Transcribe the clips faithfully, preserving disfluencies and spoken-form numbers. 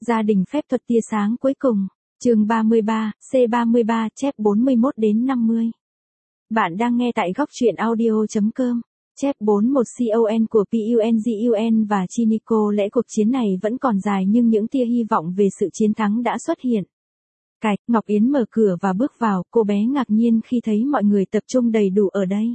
Gia đình phép thuật tia sáng cuối cùng. Chương ba mươi ba, C ba mươi ba, chép bốn mươi mốt đến năm mươi. Bạn đang nghe tại góc truyện audio chấm com. Chép bốn mươi mốt con của Pungun và Chiniko. Lẽ cuộc chiến này vẫn còn dài nhưng những tia hy vọng về sự chiến thắng đã xuất hiện. Cạch, Ngọc Yến mở cửa và bước vào, cô bé ngạc nhiên khi thấy mọi người tập trung đầy đủ ở đây.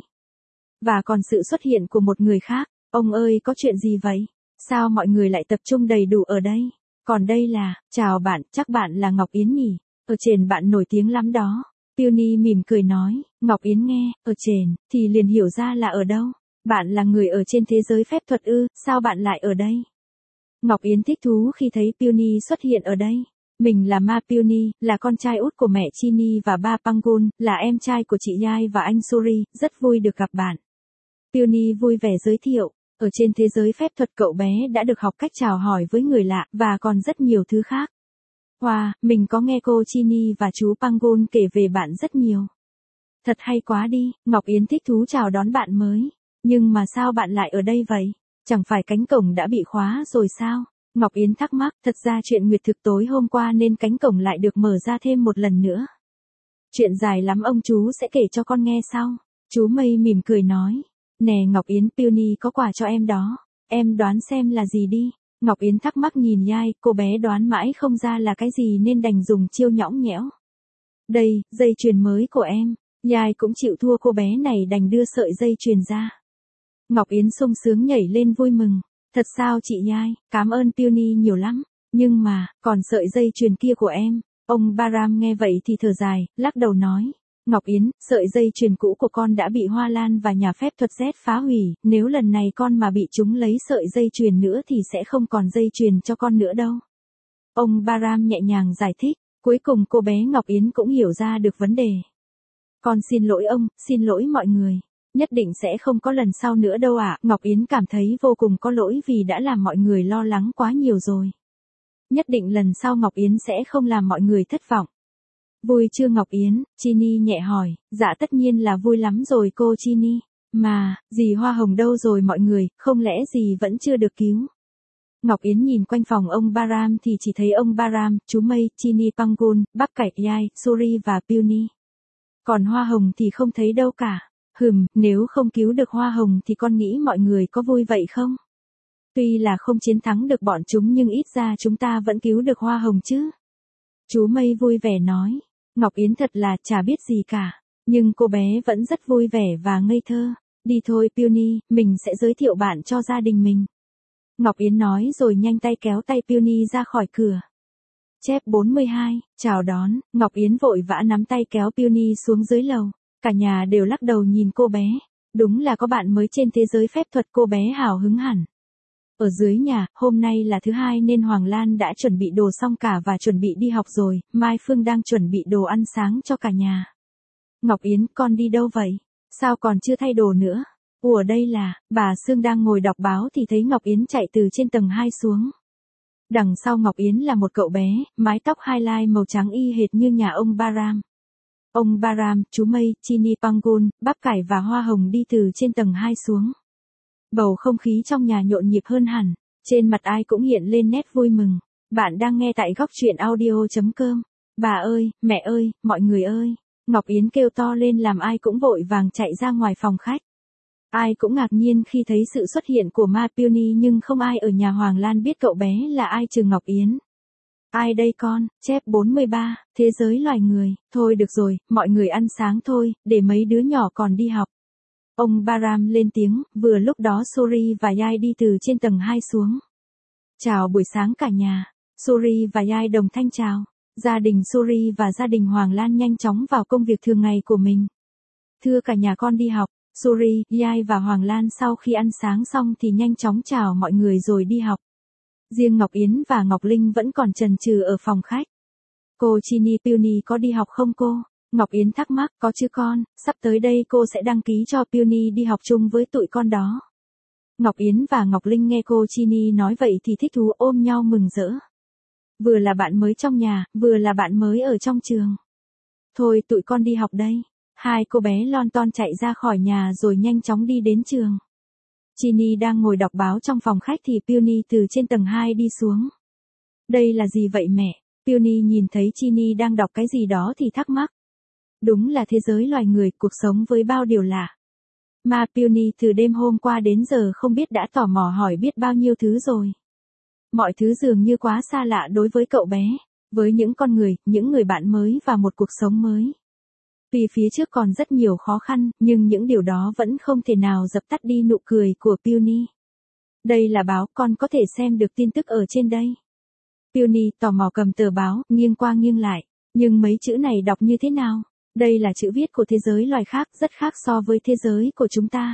Và còn sự xuất hiện của một người khác. Ông ơi, có chuyện gì vậy? Sao mọi người lại tập trung đầy đủ ở đây? Còn đây là, chào bạn, chắc bạn là Ngọc Yến nhỉ? Ở trên bạn nổi tiếng lắm đó. Peony mỉm cười nói, Ngọc Yến nghe, ở trên, thì liền hiểu ra là ở đâu. Bạn là người ở trên thế giới phép thuật ư, sao bạn lại ở đây? Ngọc Yến thích thú khi thấy Peony xuất hiện ở đây. Mình là Ma Peony, là con trai út của mẹ Chini và ba Pangun, là em trai của chị Yai và anh Suri, rất vui được gặp bạn. Peony vui vẻ giới thiệu. Ở trên thế giới phép thuật cậu bé đã được học cách chào hỏi với người lạ, và còn rất nhiều thứ khác. Wow, mình có nghe cô Chini và chú Pangun kể về bạn rất nhiều. Thật hay quá đi, Ngọc Yến thích thú chào đón bạn mới. Nhưng mà sao bạn lại ở đây vậy? Chẳng phải cánh cổng đã bị khóa rồi sao? Ngọc Yến thắc mắc, thật ra chuyện nguyệt thực tối hôm qua nên cánh cổng lại được mở ra thêm một lần nữa. Chuyện dài lắm ông chú sẽ kể cho con nghe sau. Chú Mây mỉm cười nói. Nè Ngọc Yến, Peony có quà cho em đó. Em đoán xem là gì đi. Ngọc Yến thắc mắc nhìn Yai, cô bé đoán mãi không ra là cái gì nên đành dùng chiêu nhõng nhẽo. Đây, dây chuyền mới của em. Yai cũng chịu thua cô bé này đành đưa sợi dây chuyền ra. Ngọc Yến sung sướng nhảy lên vui mừng. Thật sao chị Yai, cảm ơn Peony nhiều lắm. Nhưng mà, còn sợi dây chuyền kia của em. Ông Baram nghe vậy thì thở dài, lắc đầu nói. Ngọc Yến, sợi dây chuyền cũ của con đã bị Hoa Lan và nhà phép thuật Z phá hủy, nếu lần này con mà bị chúng lấy sợi dây chuyền nữa thì sẽ không còn dây chuyền cho con nữa đâu. Ông Baram nhẹ nhàng giải thích, cuối cùng cô bé Ngọc Yến cũng hiểu ra được vấn đề. Con xin lỗi ông, xin lỗi mọi người. Nhất định sẽ không có lần sau nữa đâu ạ. À. Ngọc Yến cảm thấy vô cùng có lỗi vì đã làm mọi người lo lắng quá nhiều rồi. Nhất định lần sau Ngọc Yến sẽ không làm mọi người thất vọng. Vui chưa Ngọc Yến? Chini nhẹ hỏi. Dạ tất nhiên là vui lắm rồi cô Chini. Mà, dì Hoa Hồng đâu rồi mọi người, không lẽ dì vẫn chưa được cứu? Ngọc Yến nhìn quanh phòng ông Baram thì chỉ thấy ông Baram, chú Mây, Chini Pangun, Bắp Cải Yai, Suri và Peony. Còn Hoa Hồng thì không thấy đâu cả. Hừm, nếu không cứu được Hoa Hồng thì con nghĩ mọi người có vui vậy không? Tuy là không chiến thắng được bọn chúng nhưng ít ra chúng ta vẫn cứu được Hoa Hồng chứ. Chú Mây vui vẻ nói. Ngọc Yến thật là chả biết gì cả. Nhưng cô bé vẫn rất vui vẻ và ngây thơ. Đi thôi Peony, mình sẽ giới thiệu bạn cho gia đình mình. Ngọc Yến nói rồi nhanh tay kéo tay Peony ra khỏi cửa. Chép bốn mươi hai, chào đón, Ngọc Yến vội vã nắm tay kéo Peony xuống dưới lầu. Cả nhà đều lắc đầu nhìn cô bé. Đúng là có bạn mới trên thế giới phép thuật, cô bé hào hứng hẳn. Ở dưới nhà, hôm nay là thứ hai nên Hoàng Lan đã chuẩn bị đồ xong cả và chuẩn bị đi học rồi, Mai Phương đang chuẩn bị đồ ăn sáng cho cả nhà. Ngọc Yến, con đi đâu vậy? Sao còn chưa thay đồ nữa? Ủa đây là, bà Sương đang ngồi đọc báo thì thấy Ngọc Yến chạy từ trên tầng hai xuống. Đằng sau Ngọc Yến là một cậu bé, mái tóc highlight màu trắng y hệt như nhà ông Baram. Ông Baram, chú Mây, Chini Pangun, Bắp Cải và Hoa Hồng đi từ trên tầng hai xuống. Bầu không khí trong nhà nhộn nhịp hơn hẳn, trên mặt ai cũng hiện lên nét vui mừng. Bạn đang nghe tại góc truyện audio chấm com. Bà ơi, mẹ ơi, mọi người ơi. Ngọc Yến kêu to lên làm ai cũng vội vàng chạy ra ngoài phòng khách. Ai cũng ngạc nhiên khi thấy sự xuất hiện của Ma Peony nhưng không ai ở nhà Hoàng Lan biết cậu bé là ai trừ Ngọc Yến. Ai đây con? Chép bốn mươi ba, thế giới loài người. Thôi được rồi, mọi người ăn sáng thôi, để mấy đứa nhỏ còn đi học. Ông Baram lên tiếng, vừa lúc đó Suri và Yai đi từ trên tầng hai xuống. Chào buổi sáng cả nhà. Suri và Yai đồng thanh chào. Gia đình Suri và gia đình Hoàng Lan nhanh chóng vào công việc thường ngày của mình. Thưa cả nhà con đi học. Suri, Yai và Hoàng Lan sau khi ăn sáng xong thì nhanh chóng chào mọi người rồi đi học. Riêng Ngọc Yến và Ngọc Linh vẫn còn chần chừ ở phòng khách. Cô Chini, Peony có đi học không cô? Ngọc Yến thắc mắc, có chứ con, sắp tới đây cô sẽ đăng ký cho Peony đi học chung với tụi con đó. Ngọc Yến và Ngọc Linh nghe cô Chini nói vậy thì thích thú ôm nhau mừng rỡ. Vừa là bạn mới trong nhà, vừa là bạn mới ở trong trường. Thôi tụi con đi học đây. Hai cô bé lon ton chạy ra khỏi nhà rồi nhanh chóng đi đến trường. Chini đang ngồi đọc báo trong phòng khách thì Peony từ trên tầng hai đi xuống. Đây là gì vậy mẹ? Peony nhìn thấy Ginny đang đọc cái gì đó thì thắc mắc. Đúng là thế giới loài người, cuộc sống với bao điều lạ. Mà Peony từ đêm hôm qua đến giờ không biết đã tò mò hỏi biết bao nhiêu thứ rồi. Mọi thứ dường như quá xa lạ đối với cậu bé, với những con người, những người bạn mới và một cuộc sống mới. Vì phía trước còn rất nhiều khó khăn, nhưng những điều đó vẫn không thể nào dập tắt đi nụ cười của Peony. Đây là báo, con có thể xem được tin tức ở trên đây. Peony tò mò cầm tờ báo, nghiêng qua nghiêng lại. Nhưng mấy chữ này đọc như thế nào? Đây là chữ viết của thế giới loài khác, rất khác so với thế giới của chúng ta.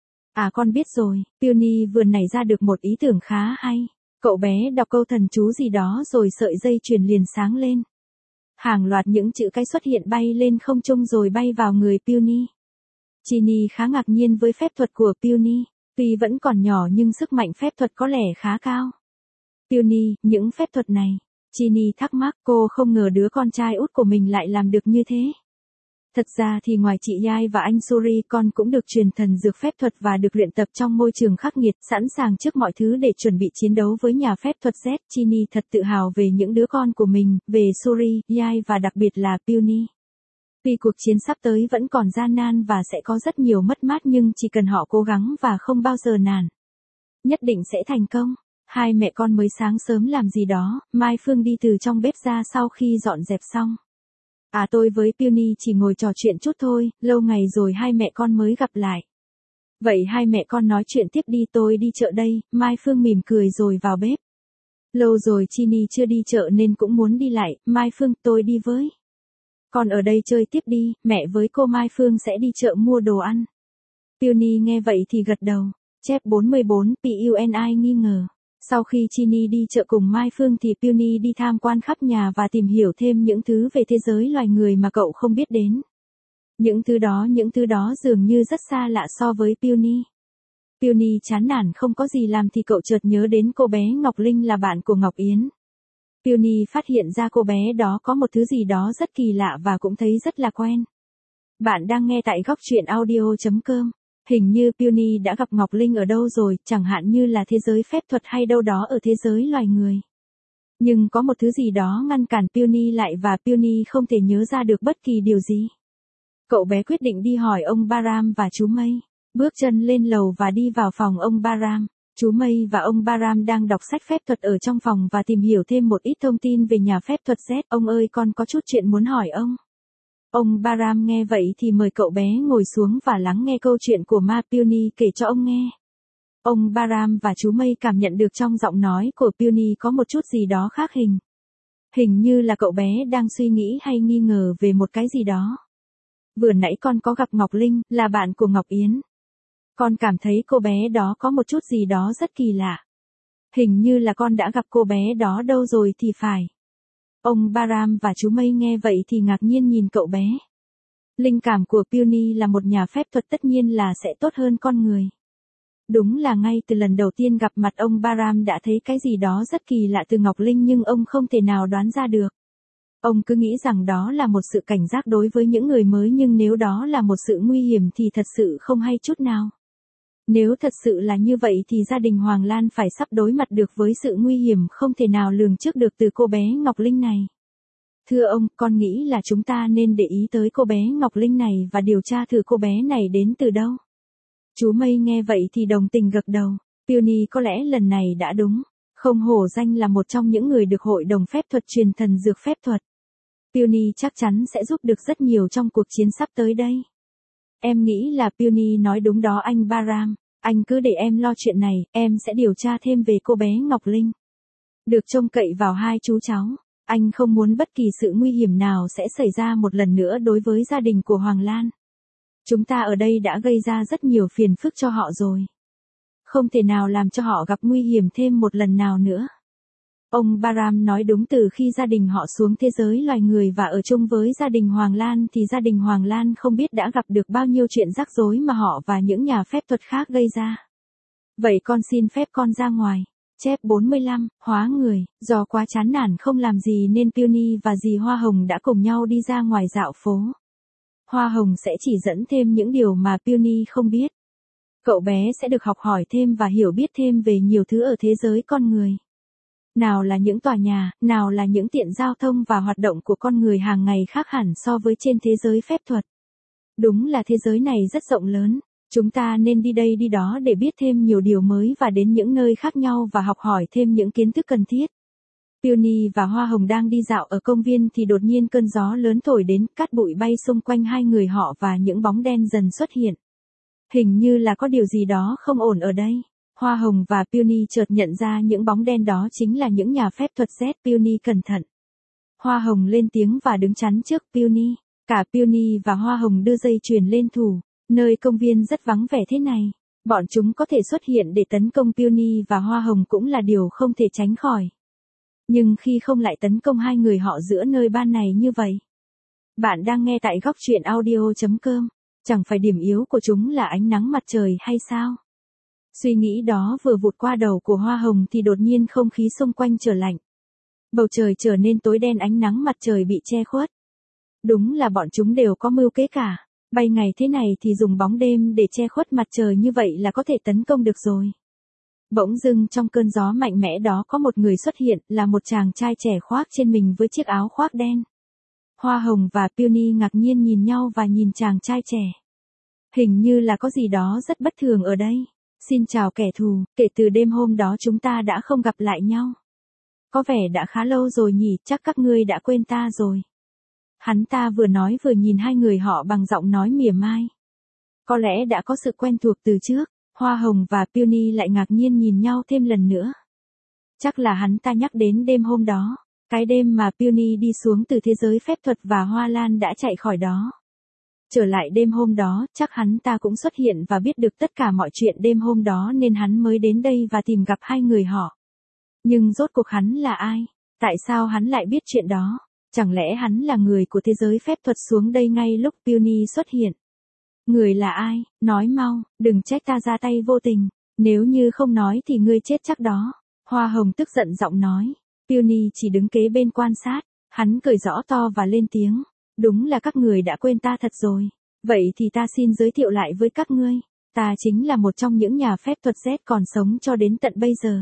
À con biết rồi, Peony vừa nảy ra được một ý tưởng khá hay. Cậu bé đọc câu thần chú gì đó rồi sợi dây chuyền liền sáng lên. Hàng loạt những chữ cái xuất hiện bay lên không trung rồi bay vào người Peony. Ginny khá ngạc nhiên với phép thuật của Peony. Tuy vẫn còn nhỏ nhưng sức mạnh phép thuật có lẽ khá cao. Peony, những phép thuật này. Ginny thắc mắc, cô không ngờ đứa con trai út của mình lại làm được như thế. Thật ra thì ngoài chị Yai và anh Suri, con cũng được truyền thần dược phép thuật và được luyện tập trong môi trường khắc nghiệt, sẵn sàng trước mọi thứ để chuẩn bị chiến đấu với nhà phép thuật Z. Ginny thật tự hào về những đứa con của mình, về Suri, Yai và đặc biệt là Peony. Tuy cuộc chiến sắp tới vẫn còn gian nan và sẽ có rất nhiều mất mát nhưng chỉ cần họ cố gắng và không bao giờ nản, nhất định sẽ thành công. Hai mẹ con mới sáng sớm làm gì đó, Mai Phương đi từ trong bếp ra sau khi dọn dẹp xong. À tôi với Peony chỉ ngồi trò chuyện chút thôi, lâu ngày rồi hai mẹ con mới gặp lại. Vậy hai mẹ con nói chuyện tiếp đi, tôi đi chợ đây, Mai Phương mỉm cười rồi vào bếp. Lâu rồi Ginny chưa đi chợ nên cũng muốn đi lại, Mai Phương tôi đi với. Con ở đây chơi tiếp đi, mẹ với cô Mai Phương sẽ đi chợ mua đồ ăn. Peony nghe vậy thì gật đầu. Chép bốn mươi bốn, Puni nghi ngờ. Sau khi Ginny đi chợ cùng Mai Phương thì Peony đi tham quan khắp nhà và tìm hiểu thêm những thứ về thế giới loài người mà cậu không biết đến. Những thứ đó những thứ đó dường như rất xa lạ so với Peony. Peony chán nản không có gì làm thì cậu chợt nhớ đến cô bé Ngọc Linh là bạn của Ngọc Yến. Peony phát hiện ra cô bé đó có một thứ gì đó rất kỳ lạ và cũng thấy rất là quen. Bạn đang nghe tại góc truyện audio chấm com. Hình như Peony đã gặp Ngọc Linh ở đâu rồi, chẳng hạn như là thế giới phép thuật hay đâu đó ở thế giới loài người. Nhưng có một thứ gì đó ngăn cản Peony lại và Peony không thể nhớ ra được bất kỳ điều gì. Cậu bé quyết định đi hỏi ông Baram và chú Mây. Bước chân lên lầu và đi vào phòng ông Baram. Chú Mây và ông Baram đang đọc sách phép thuật ở trong phòng và tìm hiểu thêm một ít thông tin về nhà phép thuật Z. Ông ơi con có chút chuyện muốn hỏi ông. Ông Baram nghe vậy thì mời cậu bé ngồi xuống và lắng nghe câu chuyện của ma Peony kể cho ông nghe. Ông Baram và chú Mây cảm nhận được trong giọng nói của Peony có một chút gì đó khác hình. Hình như là cậu bé đang suy nghĩ hay nghi ngờ về một cái gì đó. Vừa nãy con có gặp Ngọc Linh, là bạn của Ngọc Yến. Con cảm thấy cô bé đó có một chút gì đó rất kỳ lạ. Hình như là con đã gặp cô bé đó đâu rồi thì phải. Ông Baram và chú Mây nghe vậy thì ngạc nhiên nhìn cậu bé. Linh cảm của Peony là một nhà phép thuật tất nhiên là sẽ tốt hơn con người. Đúng là ngay từ lần đầu tiên gặp mặt ông Baram đã thấy cái gì đó rất kỳ lạ từ Ngọc Linh nhưng ông không thể nào đoán ra được. Ông cứ nghĩ rằng đó là một sự cảnh giác đối với những người mới nhưng nếu đó là một sự nguy hiểm thì thật sự không hay chút nào. Nếu thật sự là như vậy thì gia đình Hoàng Lan phải sắp đối mặt được với sự nguy hiểm không thể nào lường trước được từ cô bé Ngọc Linh này. Thưa ông, con nghĩ là chúng ta nên để ý tới cô bé Ngọc Linh này và điều tra thử cô bé này đến từ đâu. Chú Mây nghe vậy thì đồng tình gật đầu. Peony có lẽ lần này đã đúng. Không hổ danh là một trong những người được hội đồng phép thuật truyền thần dược phép thuật. Peony chắc chắn sẽ giúp được rất nhiều trong cuộc chiến sắp tới đây. Em nghĩ là Peony nói đúng đó anh Baram. Anh cứ để em lo chuyện này, em sẽ điều tra thêm về cô bé Ngọc Linh. Được trông cậy vào hai chú cháu. Anh không muốn bất kỳ sự nguy hiểm nào sẽ xảy ra một lần nữa đối với gia đình của Hoàng Lan. Chúng ta ở đây đã gây ra rất nhiều phiền phức cho họ rồi. Không thể nào làm cho họ gặp nguy hiểm thêm một lần nào nữa. Ông Baram nói đúng, từ khi gia đình họ xuống thế giới loài người và ở chung với gia đình Hoàng Lan thì gia đình Hoàng Lan không biết đã gặp được bao nhiêu chuyện rắc rối mà họ và những nhà phép thuật khác gây ra. Vậy con xin phép con ra ngoài. Chép bốn mươi lăm, hóa người, do quá chán nản không làm gì nên Peony và dì Hoa Hồng đã cùng nhau đi ra ngoài dạo phố. Hoa Hồng sẽ chỉ dẫn thêm những điều mà Peony không biết. Cậu bé sẽ được học hỏi thêm và hiểu biết thêm về nhiều thứ ở thế giới con người. Nào là những tòa nhà, nào là những tiện giao thông và hoạt động của con người hàng ngày khác hẳn so với trên thế giới phép thuật. Đúng là thế giới này rất rộng lớn, chúng ta nên đi đây đi đó để biết thêm nhiều điều mới và đến những nơi khác nhau và học hỏi thêm những kiến thức cần thiết. Peony và Hoa Hồng đang đi dạo ở công viên thì đột nhiên cơn gió lớn thổi đến, cát bụi bay xung quanh hai người họ và những bóng đen dần xuất hiện. Hình như là có điều gì đó không ổn ở đây. Hoa Hồng và Peony chợt nhận ra những bóng đen đó chính là những nhà phép thuật Z. Peony cẩn thận. Hoa Hồng lên tiếng và đứng chắn trước Peony. Cả Peony và Hoa Hồng đưa dây chuyền lên thủ. Nơi công viên rất vắng vẻ thế này, bọn chúng có thể xuất hiện để tấn công Peony và Hoa Hồng cũng là điều không thể tránh khỏi. Nhưng khi không lại tấn công hai người họ giữa nơi ban này như vậy. Bạn đang nghe tại góc truyện audio chấm com. Chẳng phải điểm yếu của chúng là ánh nắng mặt trời hay sao? Suy nghĩ đó vừa vụt qua đầu của Hoa Hồng thì đột nhiên không khí xung quanh trở lạnh. Bầu trời trở nên tối đen, ánh nắng mặt trời bị che khuất. Đúng là bọn chúng đều có mưu kế cả. Bay ngày thế này thì dùng bóng đêm để che khuất mặt trời như vậy là có thể tấn công được rồi. Bỗng dưng trong cơn gió mạnh mẽ đó có một người xuất hiện, là một chàng trai trẻ khoác trên mình với chiếc áo khoác đen. Hoa Hồng và Peony ngạc nhiên nhìn nhau và nhìn chàng trai trẻ. Hình như là có gì đó rất bất thường ở đây. Xin chào kẻ thù, kể từ đêm hôm đó chúng ta đã không gặp lại nhau. Có vẻ đã khá lâu rồi nhỉ, chắc các ngươi đã quên ta rồi. Hắn ta vừa nói vừa nhìn hai người họ bằng giọng nói mỉa mai. Có lẽ đã có sự quen thuộc từ trước. Hoa Hồng và Peony lại ngạc nhiên nhìn nhau thêm lần nữa. Chắc là hắn ta nhắc đến đêm hôm đó. Cái đêm mà Peony đi xuống từ thế giới phép thuật và Hoa Lan đã chạy khỏi đó. Trở lại đêm hôm đó, chắc hắn ta cũng xuất hiện và biết được tất cả mọi chuyện đêm hôm đó nên hắn mới đến đây và tìm gặp hai người họ. Nhưng rốt cuộc hắn là ai? Tại sao hắn lại biết chuyện đó? Chẳng lẽ hắn là người của thế giới phép thuật xuống đây ngay lúc Peony xuất hiện? Người là ai? Nói mau, đừng trách ta ra tay vô tình. Nếu như không nói thì ngươi chết chắc đó. Hoa Hồng tức giận giọng nói. Peony chỉ đứng kế bên quan sát. Hắn cười rõ to và lên tiếng. Đúng là các người đã quên ta thật rồi. Vậy thì ta xin giới thiệu lại với các ngươi. Ta chính là một trong những nhà phép thuật Z còn sống cho đến tận bây giờ.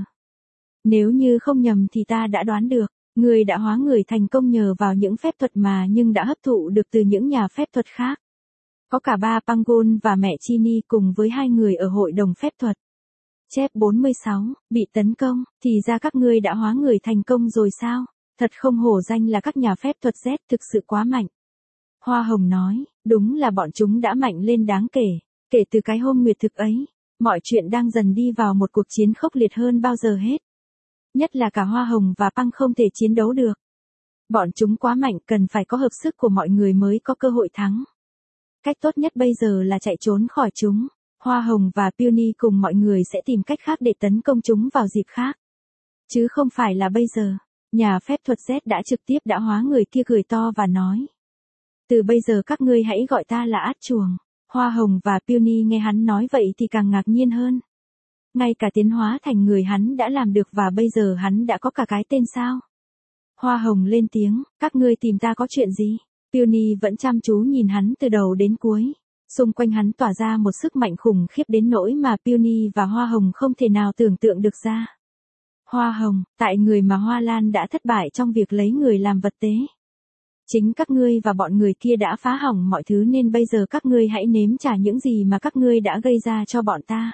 Nếu như không nhầm thì ta đã đoán được. Ngươi đã hóa người thành công nhờ vào những phép thuật mà nhưng đã hấp thụ được từ những nhà phép thuật khác. Có cả ba Pangon và mẹ Chini cùng với hai người ở hội đồng phép thuật. Chép bốn mươi sáu, bị tấn công, thì ra các ngươi đã hóa người thành công rồi sao? Thật không hổ danh là các nhà phép thuật Z, thực sự quá mạnh. Hoa Hồng nói, đúng là bọn chúng đã mạnh lên đáng kể. Kể từ cái hôm nguyệt thực ấy, mọi chuyện đang dần đi vào một cuộc chiến khốc liệt hơn bao giờ hết. Nhất là cả Hoa Hồng và Păng không thể chiến đấu được. Bọn chúng quá mạnh, cần phải có hợp sức của mọi người mới có cơ hội thắng. Cách tốt nhất bây giờ là chạy trốn khỏi chúng. Hoa Hồng và Peony cùng mọi người sẽ tìm cách khác để tấn công chúng vào dịp khác. Chứ không phải là bây giờ. Nhà phép thuật Z đã trực tiếp đã hóa người kia cười to và nói. Từ bây giờ các ngươi hãy gọi ta là át chuồng. Hoa Hồng và Peony nghe hắn nói vậy thì càng ngạc nhiên hơn. Ngay cả tiến hóa thành người hắn đã làm được và bây giờ hắn đã có cả cái tên sao? Hoa Hồng lên tiếng, các ngươi tìm ta có chuyện gì? Peony vẫn chăm chú nhìn hắn từ đầu đến cuối. Xung quanh hắn tỏa ra một sức mạnh khủng khiếp đến nỗi mà Peony và Hoa Hồng không thể nào tưởng tượng được ra. Hoa Hồng, tại người mà Hoa Lan đã thất bại trong việc lấy người làm vật tế. Chính các ngươi và bọn người kia đã phá hỏng mọi thứ nên bây giờ các ngươi hãy nếm trả những gì mà các ngươi đã gây ra cho bọn ta.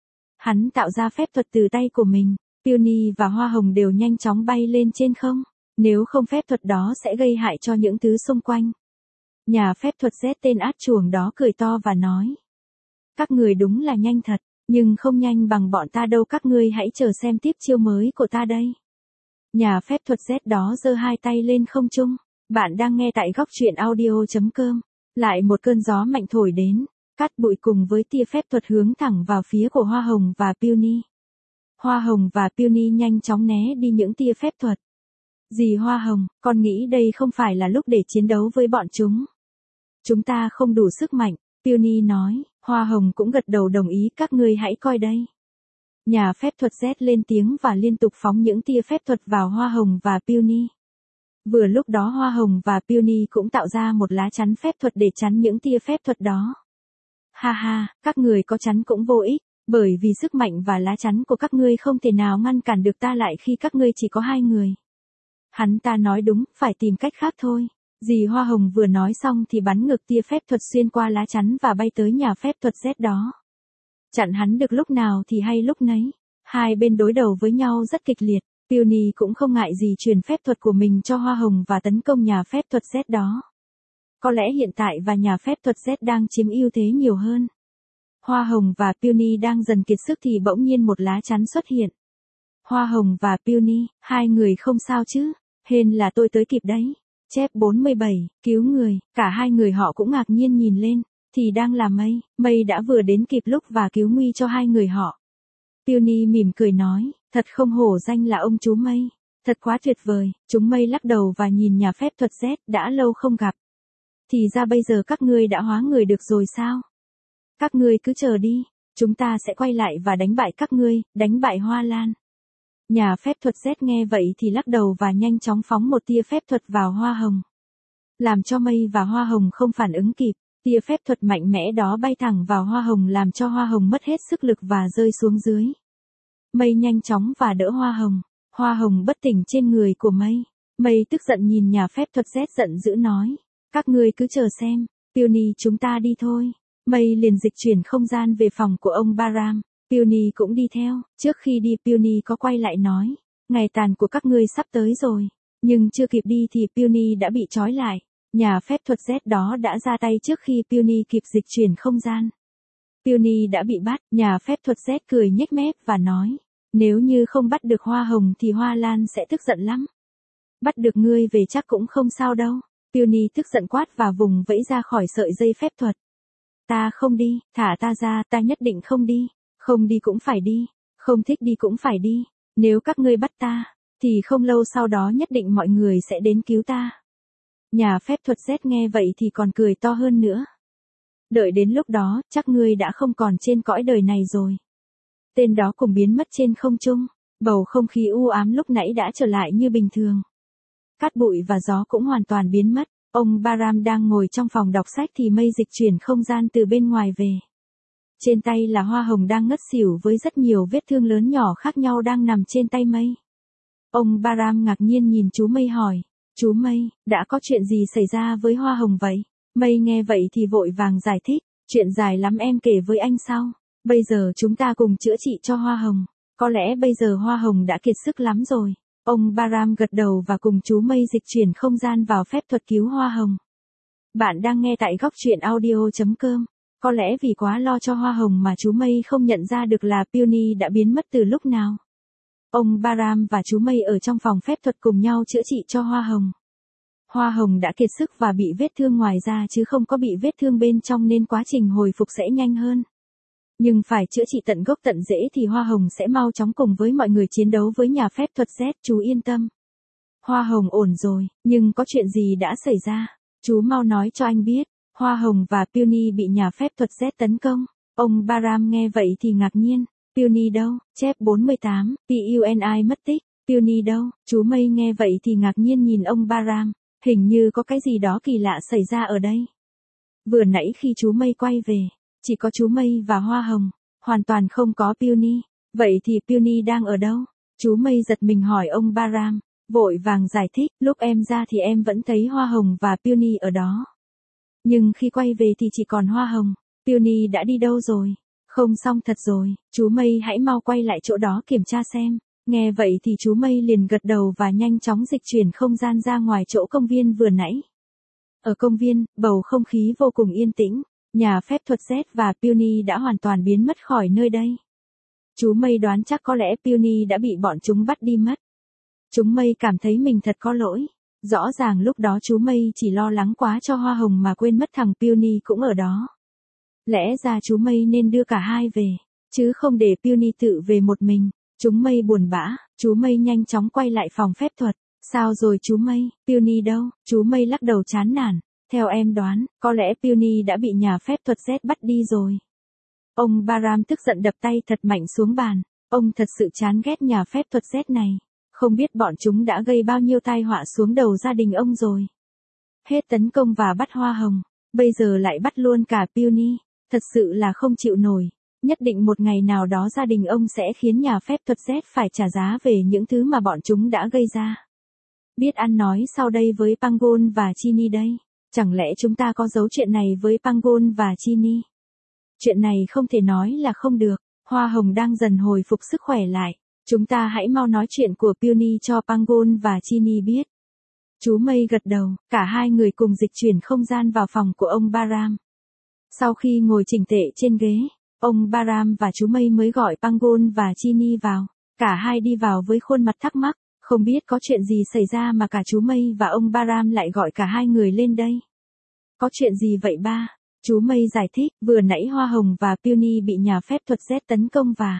Hắn tạo ra phép thuật từ tay của mình. Peony và Hoa Hồng đều nhanh chóng bay lên trên không. Nếu không phép thuật đó sẽ gây hại cho những thứ xung quanh. Nhà phép thuật Z tên át chuồng đó cười to và nói. Các người đúng là nhanh thật, nhưng không nhanh bằng bọn ta đâu, các ngươi hãy chờ xem tiếp chiêu mới của ta đây. Nhà phép thuật Z đó giơ hai tay lên không trung. Bạn đang nghe tại góc truyện audio chấm com. Lại một cơn gió mạnh thổi đến. Cát bụi cùng với tia phép thuật hướng thẳng vào phía của Hoa Hồng và Peony. Hoa Hồng và Peony nhanh chóng né đi những tia phép thuật. Dì Hoa Hồng, con nghĩ đây không phải là lúc để chiến đấu với bọn chúng. Chúng ta không đủ sức mạnh, Peony nói. Hoa Hồng cũng gật đầu đồng ý, các ngươi hãy coi đây. Nhà phép thuật Z lên tiếng và liên tục phóng những tia phép thuật vào Hoa Hồng và Peony. Vừa lúc đó Hoa Hồng và Peony cũng tạo ra một lá chắn phép thuật để chắn những tia phép thuật đó. Ha ha, các người có chắn cũng vô ích, Bởi vì sức mạnh và lá chắn của các ngươi không thể nào ngăn cản được ta lại khi các ngươi chỉ có hai người. Hắn ta nói đúng, phải tìm cách khác thôi. Dì Hoa Hồng vừa nói xong thì bắn ngược tia phép thuật xuyên qua lá chắn và bay tới nhà phép thuật Z đó. Chặn hắn được lúc nào thì hay lúc nấy. Hai bên đối đầu với nhau rất kịch liệt. Peony cũng không ngại gì truyền phép thuật của mình cho Hoa Hồng và tấn công nhà phép thuật Z đó. Có lẽ hiện tại và nhà phép thuật Z đang chiếm ưu thế nhiều hơn. Hoa Hồng và Peony đang dần kiệt sức thì bỗng nhiên một lá chắn xuất hiện. Hoa Hồng và Peony, hai người không sao chứ? Hên là tôi tới kịp đấy. Chép bốn mươi bảy, cứu người, cả hai người họ cũng ngạc nhiên nhìn lên, thì đang là Mây, Mây đã vừa đến kịp lúc và cứu nguy cho hai người họ. Peony mỉm cười nói, thật không hổ danh là ông chú Mây, thật quá tuyệt vời. Chúng Mây lắc đầu và nhìn nhà phép thuật Z, đã lâu không gặp. Thì ra bây giờ các ngươi đã hóa người được rồi sao? Các ngươi cứ chờ đi, chúng ta sẽ quay lại và đánh bại các ngươi, đánh bại Hoa Lan. Nhà phép thuật Z nghe vậy thì lắc đầu và nhanh chóng phóng một tia phép thuật vào Hoa Hồng. Làm cho Mây và Hoa Hồng không phản ứng kịp, tia phép thuật mạnh mẽ đó bay thẳng vào Hoa Hồng làm cho Hoa Hồng mất hết sức lực và rơi xuống dưới. Mây nhanh chóng và đỡ Hoa Hồng. Hoa Hồng bất tỉnh trên người của Mây. Mây tức giận nhìn nhà phép thuật Z giận dữ nói. Các ngươi cứ chờ xem, Peony chúng ta đi thôi. Mây liền dịch chuyển không gian về phòng của ông Baram. Peony cũng đi theo, trước khi đi Peony có quay lại nói, ngày tàn của các ngươi sắp tới rồi, nhưng chưa kịp đi thì Peony đã bị trói lại, nhà phép thuật Z đó đã ra tay trước khi Peony kịp dịch chuyển không gian. Peony đã bị bắt, nhà phép thuật Z cười nhếch mép và nói, nếu như không bắt được Hoa Hồng thì Hoa Lan sẽ tức giận lắm. Bắt được ngươi về chắc cũng không sao đâu. Peony tức giận quát và vùng vẫy ra khỏi sợi dây phép thuật. Ta không đi, thả ta ra, ta nhất định không đi. Không đi cũng phải đi, không thích đi cũng phải đi, nếu các ngươi bắt ta, thì không lâu sau đó nhất định mọi người sẽ đến cứu ta. Nhà phép thuật Z nghe vậy thì còn cười to hơn nữa. Đợi đến lúc đó, chắc ngươi đã không còn trên cõi đời này rồi. Tên đó cùng biến mất trên không trung, bầu không khí u ám lúc nãy đã trở lại như bình thường. Cát bụi và gió cũng hoàn toàn biến mất, ông Baram đang ngồi trong phòng đọc sách thì Mây dịch chuyển không gian từ bên ngoài về. Trên tay là Hoa Hồng đang ngất xỉu với rất nhiều vết thương lớn nhỏ khác nhau đang nằm trên tay Mây. Ông Baram ngạc nhiên nhìn chú Mây hỏi, chú Mây, đã có chuyện gì xảy ra với Hoa Hồng vậy? Mây nghe vậy thì vội vàng giải thích, chuyện dài lắm em kể với anh sau. Bây giờ chúng ta cùng chữa trị cho Hoa Hồng, có lẽ bây giờ Hoa Hồng đã kiệt sức lắm rồi. Ông Baram gật đầu và cùng chú Mây dịch chuyển không gian vào phép thuật cứu Hoa Hồng. Bạn đang nghe tại góc truyện audio chấm com. Có lẽ vì quá lo cho Hoa Hồng mà chú Mây không nhận ra được là Peony đã biến mất từ lúc nào. Ông Baram và chú Mây ở trong phòng phép thuật cùng nhau chữa trị cho Hoa Hồng. Hoa Hồng đã kiệt sức và bị vết thương ngoài da chứ không có bị vết thương bên trong nên quá trình hồi phục sẽ nhanh hơn. Nhưng phải chữa trị tận gốc tận rễ thì Hoa Hồng sẽ mau chóng cùng với mọi người chiến đấu với nhà phép thuật Z, chú yên tâm. Hoa Hồng ổn rồi, nhưng có chuyện gì đã xảy ra? Chú mau nói cho anh biết. Hoa Hồng và Peony bị nhà phép thuật Z tấn công. Ông Baram nghe vậy thì ngạc nhiên. Peony đâu? Chép bốn mươi tám, Peony mất tích. Peony đâu? Chú Mây nghe vậy thì ngạc nhiên nhìn ông Baram. Hình như có cái gì đó kỳ lạ xảy ra ở đây. Vừa nãy khi chú Mây quay về, chỉ có chú Mây và Hoa Hồng, hoàn toàn không có Peony. Vậy thì Peony đang ở đâu? Chú Mây giật mình hỏi ông Baram, vội vàng giải thích, lúc em ra thì em vẫn thấy Hoa Hồng và Peony ở đó. Nhưng khi quay về thì chỉ còn Hoa Hồng, Peony đã đi đâu rồi? Không xong thật rồi, chú Mây hãy mau quay lại chỗ đó kiểm tra xem. Nghe vậy thì chú Mây liền gật đầu và nhanh chóng dịch chuyển không gian ra ngoài chỗ công viên vừa nãy. Ở công viên, bầu không khí vô cùng yên tĩnh, nhà phép thuật Z và Peony đã hoàn toàn biến mất khỏi nơi đây. Chú Mây đoán chắc có lẽ Peony đã bị bọn chúng bắt đi mất. Chúng Mây cảm thấy mình thật có lỗi. Rõ ràng lúc đó chú Mây chỉ lo lắng quá cho Hoa Hồng mà quên mất thằng Peony cũng ở đó. Lẽ ra chú Mây nên đưa cả hai về, chứ không để Peony tự về một mình. Chúng Mây buồn bã, chú Mây nhanh chóng quay lại phòng phép thuật. Sao rồi chú Mây, Peony đâu? Chú Mây lắc đầu chán nản. Theo em đoán, có lẽ Peony đã bị nhà phép thuật Z bắt đi rồi. Ông Baram tức giận đập tay thật mạnh xuống bàn. Ông thật sự chán ghét nhà phép thuật Z này. Không biết bọn chúng đã gây bao nhiêu tai họa xuống đầu gia đình ông rồi. Hết tấn công và bắt Hoa Hồng, bây giờ lại bắt luôn cả Peony. Thật sự là không chịu nổi. Nhất định một ngày nào đó gia đình ông sẽ khiến nhà phép thuật Z phải trả giá về những thứ mà bọn chúng đã gây ra. Biết ăn nói sau đây với Pangol và Chini đây. Chẳng lẽ chúng ta có giấu chuyện này với Pangol và Chini? Chuyện này không thể nói là không được. Hoa hồng đang dần hồi phục sức khỏe lại. Chúng ta hãy mau nói chuyện của Peony cho Pangol và Chini biết. Chú Mây gật đầu, cả hai người cùng dịch chuyển không gian vào phòng của ông Baram. Sau khi ngồi chỉnh tề trên ghế, ông Baram và chú Mây mới gọi Pangol và Chini vào. Cả hai đi vào với khuôn mặt thắc mắc, không biết có chuyện gì xảy ra mà cả chú Mây và ông Baram lại gọi cả hai người lên đây. Có chuyện gì vậy ba? Chú Mây giải thích, vừa nãy Hoa Hồng và Peony bị nhà phép thuật Z tấn công và...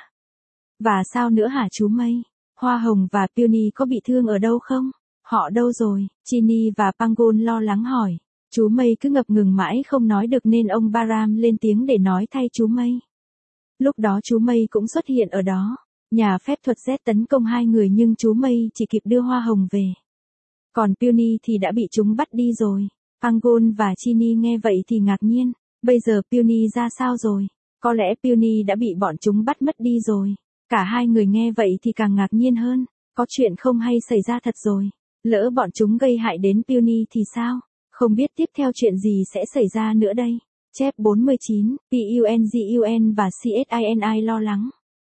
Và sao nữa hả chú Mây? Hoa Hồng và Peony có bị thương ở đâu không? Họ đâu rồi? Chini và Pangol lo lắng hỏi. Chú Mây cứ ngập ngừng mãi không nói được nên ông Baram lên tiếng để nói thay chú Mây. Lúc đó chú Mây cũng xuất hiện ở đó. Nhà phép thuật Z tấn công hai người nhưng chú Mây chỉ kịp đưa Hoa Hồng về. Còn Peony thì đã bị chúng bắt đi rồi. Pangol và Chini nghe vậy thì ngạc nhiên. Bây giờ Peony ra sao rồi? Có lẽ Peony đã bị bọn chúng bắt mất đi rồi. Cả hai người nghe vậy thì càng ngạc nhiên hơn. Có chuyện không hay xảy ra thật rồi. Lỡ bọn chúng gây hại đến Peony thì sao? Không biết tiếp theo chuyện gì sẽ xảy ra nữa đây. Chép bốn mươi chín, Pungun và Xini lo lắng.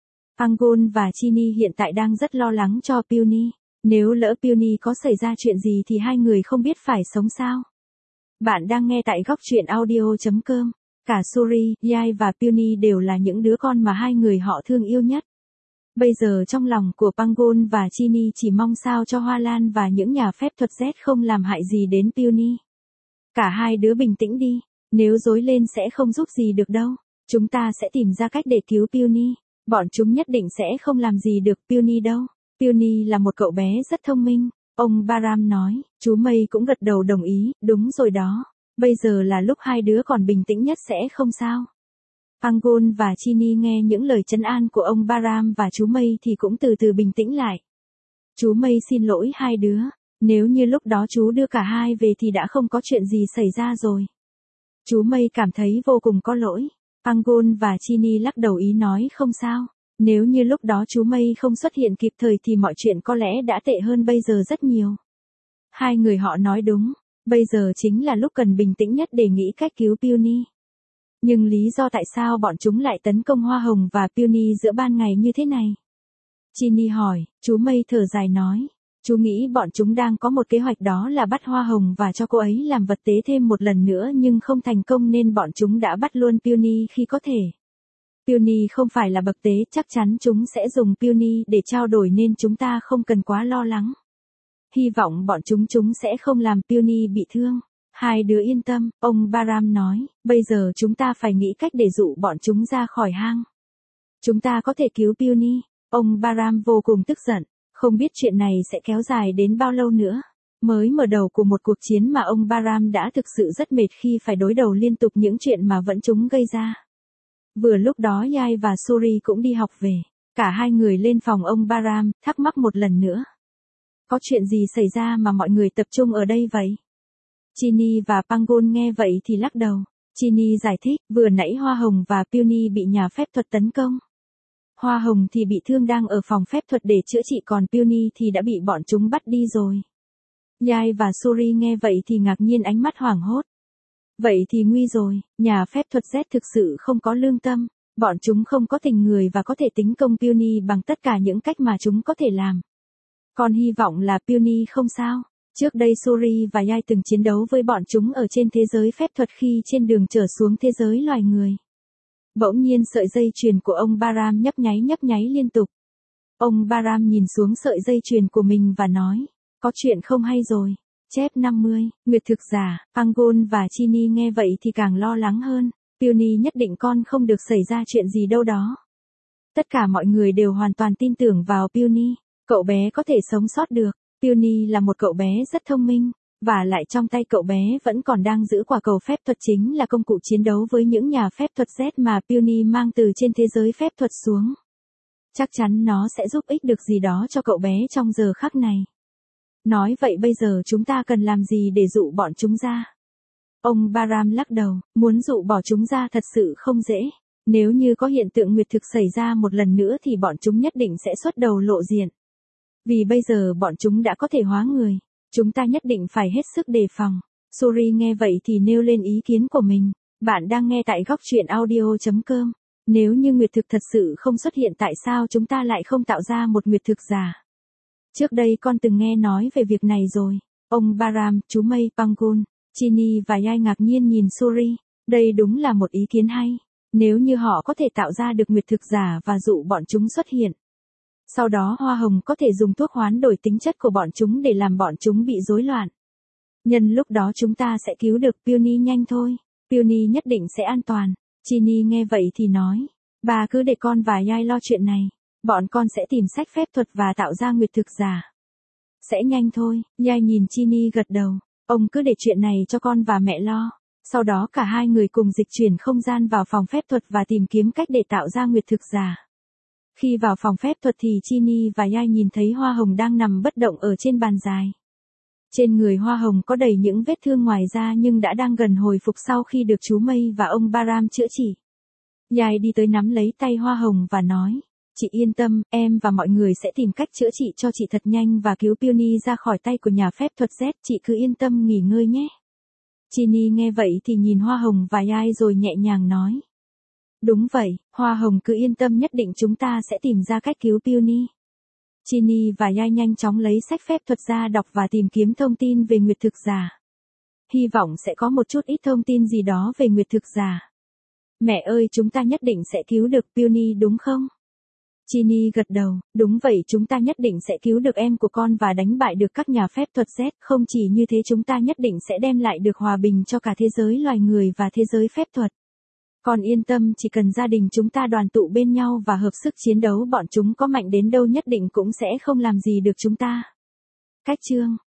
Pangol và Chini hiện tại đang rất lo lắng cho Peony. Nếu lỡ Peony có xảy ra chuyện gì thì hai người không biết phải sống sao. Bạn đang nghe tại góc truyện audio chấm com. Cả Suri, Yai và Peony đều là những đứa con mà hai người họ thương yêu nhất. Bây giờ trong lòng của Pangol và Chini chỉ mong sao cho Hoa Lan và những nhà phép thuật Z không làm hại gì đến Peony. Cả hai đứa bình tĩnh đi, nếu dối lên sẽ không giúp gì được đâu. Chúng ta sẽ tìm ra cách để cứu Peony. Bọn chúng nhất định sẽ không làm gì được Peony đâu. Peony là một cậu bé rất thông minh. Ông Baram nói, chú Mây cũng gật đầu đồng ý, đúng rồi đó. Bây giờ là lúc hai đứa còn bình tĩnh nhất sẽ không sao. Pangol và Chini nghe những lời trấn an của ông Baram và chú Mây thì cũng từ từ bình tĩnh lại. Chú Mây xin lỗi hai đứa, nếu như lúc đó chú đưa cả hai về thì đã không có chuyện gì xảy ra rồi. Chú Mây cảm thấy vô cùng có lỗi. Pangol và Chini lắc đầu ý nói không sao. Nếu như lúc đó chú Mây không xuất hiện kịp thời thì mọi chuyện có lẽ đã tệ hơn bây giờ rất nhiều. Hai người họ nói đúng, bây giờ chính là lúc cần bình tĩnh nhất để nghĩ cách cứu Peony. Nhưng lý do tại sao bọn chúng lại tấn công Hoa Hồng và Peony giữa ban ngày như thế này? Chini hỏi, chú Mây thở dài nói. Chú nghĩ bọn chúng đang có một kế hoạch đó là bắt Hoa Hồng và cho cô ấy làm vật tế thêm một lần nữa nhưng không thành công nên bọn chúng đã bắt luôn Peony khi có thể. Peony không phải là bậc tế, chắc chắn chúng sẽ dùng Peony để trao đổi nên chúng ta không cần quá lo lắng. Hy vọng bọn chúng chúng sẽ không làm Peony bị thương. Hai đứa yên tâm, ông Baram nói, bây giờ chúng ta phải nghĩ cách để dụ bọn chúng ra khỏi hang. Chúng ta có thể cứu Peony. Ông Baram vô cùng tức giận, không biết chuyện này sẽ kéo dài đến bao lâu nữa. Mới mở đầu của một cuộc chiến mà ông Baram đã thực sự rất mệt khi phải đối đầu liên tục những chuyện mà vẫn chúng gây ra. Vừa lúc đó Yai và Suri cũng đi học về. Cả hai người lên phòng ông Baram, thắc mắc một lần nữa. Có chuyện gì xảy ra mà mọi người tập trung ở đây vậy? Chini và Pangol nghe vậy thì lắc đầu. Chini giải thích, vừa nãy Hoa Hồng và Peony bị nhà phép thuật tấn công. Hoa Hồng thì bị thương đang ở phòng phép thuật để chữa trị còn Peony thì đã bị bọn chúng bắt đi rồi. Yai và Suri nghe vậy thì ngạc nhiên ánh mắt hoảng hốt. Vậy thì nguy rồi, nhà phép thuật Z thực sự không có lương tâm, bọn chúng không có tình người và có thể tính công Peony bằng tất cả những cách mà chúng có thể làm. Con hy vọng là Peony không sao. Trước đây Suri và Yai từng chiến đấu với bọn chúng ở trên thế giới phép thuật khi trên đường trở xuống thế giới loài người. Bỗng nhiên sợi dây chuyền của ông Baram nhấp nháy nhấp nháy liên tục. Ông Baram nhìn xuống sợi dây chuyền của mình và nói, có chuyện không hay rồi. Chép năm mươi, Nguyệt thực giả, Pangol và Chini nghe vậy thì càng lo lắng hơn. Peony nhất định con không được xảy ra chuyện gì đâu đó. Tất cả mọi người đều hoàn toàn tin tưởng vào Peony. Cậu bé có thể sống sót được. Peony là một cậu bé rất thông minh. Và lại trong tay cậu bé vẫn còn đang giữ quả cầu phép thuật chính là công cụ chiến đấu với những nhà phép thuật Z mà Peony mang từ trên thế giới phép thuật xuống. Chắc chắn nó sẽ giúp ích được gì đó cho cậu bé trong giờ khắc này. Nói vậy bây giờ chúng ta cần làm gì để dụ bọn chúng ra? Ông Baram lắc đầu, muốn dụ bỏ chúng ra thật sự không dễ. Nếu như có hiện tượng nguyệt thực xảy ra một lần nữa thì bọn chúng nhất định sẽ xuất đầu lộ diện. Vì bây giờ bọn chúng đã có thể hóa người, chúng ta nhất định phải hết sức đề phòng. Suri nghe vậy thì nêu lên ý kiến của mình. Bạn đang nghe tại góc truyện audio chấm com. Nếu như nguyệt thực thật sự không xuất hiện tại sao chúng ta lại không tạo ra một nguyệt thực giả? Trước đây con từng nghe nói về việc này rồi. Ông Baram, chú Mây, Pangun, Chini và Yai ngạc nhiên nhìn Suri. Đây đúng là một ý kiến hay. Nếu như họ có thể tạo ra được nguyệt thực giả và dụ bọn chúng xuất hiện. Sau đó Hoa Hồng có thể dùng thuốc hoán đổi tính chất của bọn chúng để làm bọn chúng bị rối loạn. Nhân lúc đó chúng ta sẽ cứu được Peony nhanh thôi. Peony nhất định sẽ an toàn. Chini nghe vậy thì nói. Bà cứ để con và Yai lo chuyện này. Bọn con sẽ tìm sách phép thuật và tạo ra nguyệt thực giả. Sẽ nhanh thôi. Yai nhìn Chini gật đầu. Ông cứ để chuyện này cho con và mẹ lo. Sau đó cả hai người cùng dịch chuyển không gian vào phòng phép thuật và tìm kiếm cách để tạo ra nguyệt thực giả. Khi vào phòng phép thuật thì Chini và Yai nhìn thấy Hoa Hồng đang nằm bất động ở trên bàn dài. Trên người Hoa Hồng có đầy những vết thương ngoài da nhưng đã đang gần hồi phục sau khi được chú Mây và ông Baram chữa trị. Yai đi tới nắm lấy tay Hoa Hồng và nói, chị yên tâm, em và mọi người sẽ tìm cách chữa trị cho chị thật nhanh và cứu Peony ra khỏi tay của nhà phép thuật Z, chị cứ yên tâm nghỉ ngơi nhé. Chini nghe vậy thì nhìn Hoa Hồng và Yai rồi nhẹ nhàng nói. Đúng vậy, Hoa Hồng cứ yên tâm, nhất định chúng ta sẽ tìm ra cách cứu Peony. Chini và Yai nhanh chóng lấy sách phép thuật ra đọc và tìm kiếm thông tin về nguyệt thực giả. Hy vọng sẽ có một chút ít thông tin gì đó về nguyệt thực giả. Mẹ ơi, chúng ta nhất định sẽ cứu được Peony đúng không? Chini gật đầu, đúng vậy, chúng ta nhất định sẽ cứu được em của con và đánh bại được các nhà phép thuật Z. Không chỉ như thế, chúng ta nhất định sẽ đem lại được hòa bình cho cả thế giới loài người và thế giới phép thuật. Con yên tâm, chỉ cần gia đình chúng ta đoàn tụ bên nhau và hợp sức chiến đấu, bọn chúng có mạnh đến đâu nhất định cũng sẽ không làm gì được chúng ta. Cách chương